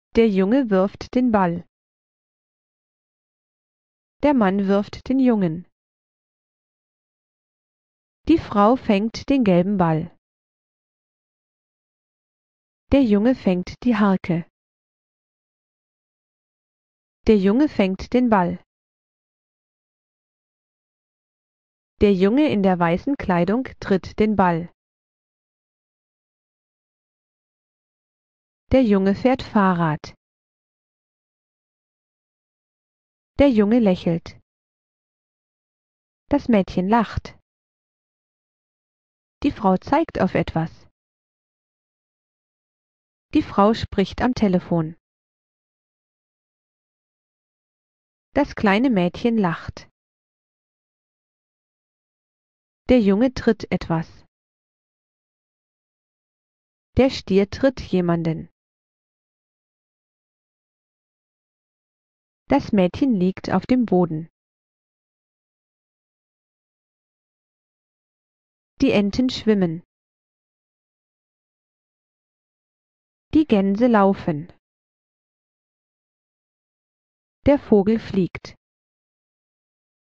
Der Junge wirft den Ball. Der Mann wirft den Jungen. Die Frau fängt den gelben Ball. Der Junge fängt die Harke. Der Junge fängt den Ball. Der Junge in der weißen Kleidung tritt den Ball. Der Junge fährt Fahrrad. Der Junge lächelt. Das Mädchen lacht. Die Frau zeigt auf etwas. Die Frau spricht am Telefon. Das kleine Mädchen lacht. Der Junge tritt etwas. Der Stier tritt jemanden. Das Mädchen liegt auf dem Boden. Die Enten schwimmen. Die Gänse laufen. Der Vogel fliegt.